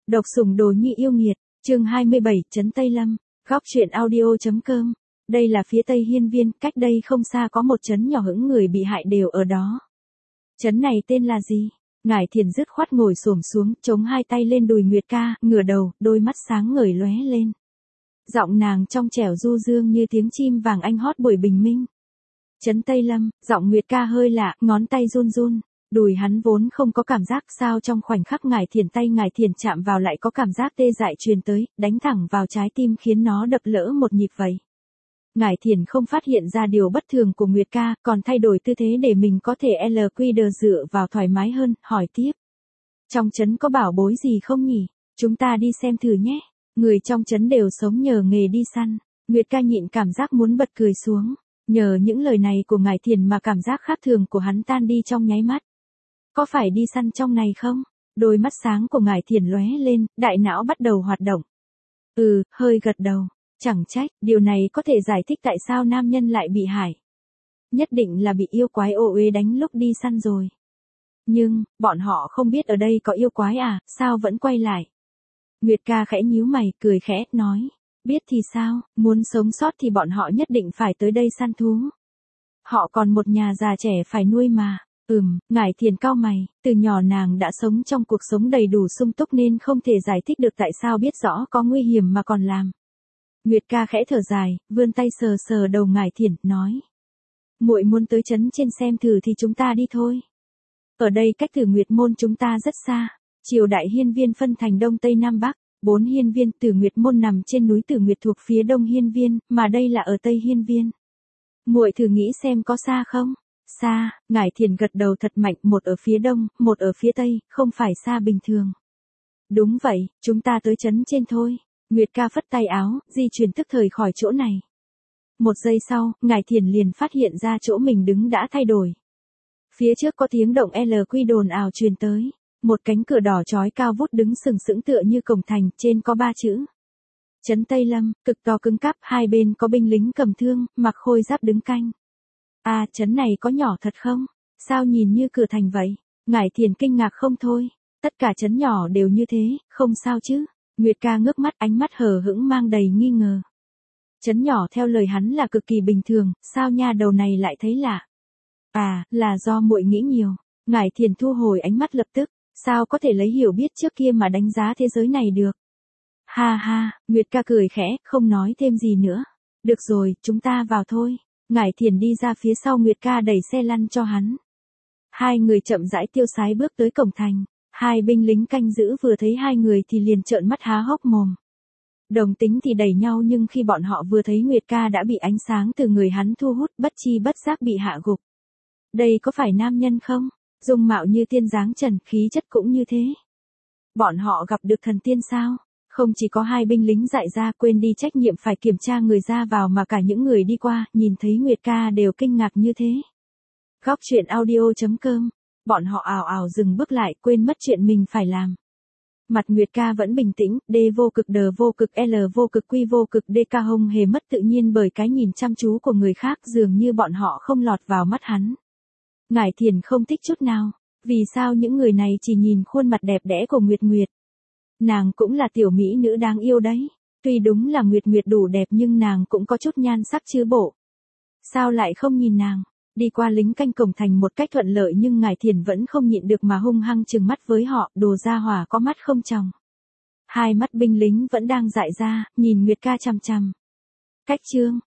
Độc sủng đồ nhi yêu nghiệt, chương 27, Trấn Tây Lâm, góc truyện audio.com. Đây là phía Tây Hiên Viên, cách đây không xa có một trấn nhỏ hững người bị hại đều ở đó. Trấn này tên là gì? Ngải Thiền dứt khoát ngồi xổm xuống, chống hai tay lên đùi Nguyệt Ca, ngửa đầu, đôi mắt sáng ngời lóe lên. Giọng nàng trong trẻo du dương như tiếng chim vàng anh hót buổi bình minh. Trấn Tây Lâm, giọng Nguyệt Ca hơi lạ, ngón tay run run. Đùi hắn vốn không có cảm giác, sao trong khoảnh khắc Ngải Thiền chạm vào lại có cảm giác tê dại truyền tới, đánh thẳng vào trái tim khiến nó đập lỡ một nhịp vậy. Ngải Thiền không phát hiện ra điều bất thường của Nguyệt Ca, còn thay đổi tư thế để mình có thể LQ dựa vào thoải mái hơn, hỏi tiếp. Trong trấn có bảo bối gì không nhỉ? Chúng ta đi xem thử nhé. Người trong trấn đều sống nhờ nghề đi săn. Nguyệt Ca nhịn cảm giác muốn bật cười xuống. Nhờ những lời này của Ngải Thiền mà cảm giác khác thường của hắn tan đi trong nháy mắt. Có phải đi săn trong này không? Đôi mắt sáng của Ngải Thiền lóe lên, đại não bắt đầu hoạt động. Hơi gật đầu. Chẳng trách, điều này có thể giải thích tại sao nam nhân lại bị hại. Nhất định là bị yêu quái ô uế đánh lúc đi săn rồi. Nhưng, bọn họ không biết ở đây có yêu quái à, sao vẫn quay lại? Nguyệt Ca khẽ nhíu mày, cười khẽ, nói. Biết thì sao, muốn sống sót thì bọn họ nhất định phải tới đây săn thú. Họ còn một nhà già trẻ phải nuôi mà. Ngải Thiền cau mày, từ nhỏ nàng đã sống trong cuộc sống đầy đủ sung túc nên không thể giải thích được tại sao biết rõ có nguy hiểm mà còn làm. Nguyệt Ca khẽ thở dài, vươn tay sờ sờ đầu Ngải Thiền, nói. Muội muốn tới trấn trên xem thử thì chúng ta đi thôi. Ở đây cách Tử Nguyệt Môn chúng ta rất xa. Triều đại hiên viên phân thành Đông Tây Nam Bắc, 4 hiên viên. Tử Nguyệt Môn nằm trên núi Tử Nguyệt thuộc phía Đông hiên viên, mà đây là ở Tây hiên viên. Muội thử nghĩ xem có xa không? Xa, Ngải Thiền gật đầu thật mạnh, một ở phía đông, một ở phía tây, không phải xa bình thường. Đúng vậy, chúng ta tới trấn trên thôi. Nguyệt Ca phất tay áo, di chuyển tức thời khỏi chỗ này. Một giây sau, Ngải Thiền liền phát hiện ra chỗ mình đứng đã thay đổi. Phía trước có tiếng động LQ đồn ào truyền tới. Một cánh cửa đỏ chói cao vút đứng sừng sững tựa như cổng thành, trên có 3 chữ. Trấn Tây Lâm, cực to cứng cáp, hai bên có binh lính cầm thương, mặc khôi giáp đứng canh. Trấn này có nhỏ thật không? Sao nhìn như cửa thành vậy? Ngải Thiền kinh ngạc không thôi. Tất cả trấn nhỏ đều như thế, không sao chứ? Nguyệt Ca ngước mắt, ánh mắt hờ hững mang đầy nghi ngờ. Trấn nhỏ theo lời hắn là cực kỳ bình thường, sao nha đầu này lại thấy lạ? Là do muội nghĩ nhiều. Ngải Thiền thu hồi ánh mắt lập tức, sao có thể lấy hiểu biết trước kia mà đánh giá thế giới này được? Ha, Nguyệt Ca cười khẽ, không nói thêm gì nữa. Được rồi, chúng ta vào thôi. Ngải Thiền đi ra phía sau Nguyệt Ca đẩy xe lăn cho hắn. Hai người chậm rãi tiêu sái bước tới cổng thành. Hai binh lính canh giữ vừa thấy hai người thì liền trợn mắt há hốc mồm. Đồng tính thì đẩy nhau, nhưng khi bọn họ vừa thấy Nguyệt Ca đã bị ánh sáng từ người hắn thu hút, bất chi bất giác bị hạ gục. Đây có phải nam nhân không? Dung mạo như tiên dáng trần, khí chất cũng như thế. Bọn họ gặp được thần tiên sao? Không chỉ có hai binh lính dại ra quên đi trách nhiệm phải kiểm tra người ra vào mà cả những người đi qua, nhìn thấy Nguyệt Ca đều kinh ngạc như thế. Góc truyện audio.com. Bọn họ ào ào dừng bước lại, quên mất chuyện mình phải làm. Mặt Nguyệt Ca vẫn bình tĩnh, D vô cực, D vô cực, L vô cực, Q vô cực, DK không hề mất tự nhiên bởi cái nhìn chăm chú của người khác, dường như bọn họ không lọt vào mắt hắn. Ngải Thiền không thích chút nào. Vì sao những người này chỉ nhìn khuôn mặt đẹp đẽ của Nguyệt Nguyệt? Nàng cũng là tiểu mỹ nữ đáng yêu đấy. Tuy đúng là Nguyệt Nguyệt đủ đẹp nhưng nàng cũng có chút nhan sắc chứ bộ. Sao lại không nhìn nàng? Đi qua lính canh cổng thành một cách thuận lợi nhưng Ngải Thiền vẫn không nhịn được mà hung hăng trừng mắt với họ, đồ gia hỏa có mắt không tròng. Hai mắt binh lính vẫn đang dại ra, nhìn Nguyệt Ca chằm chằm. Cách chương,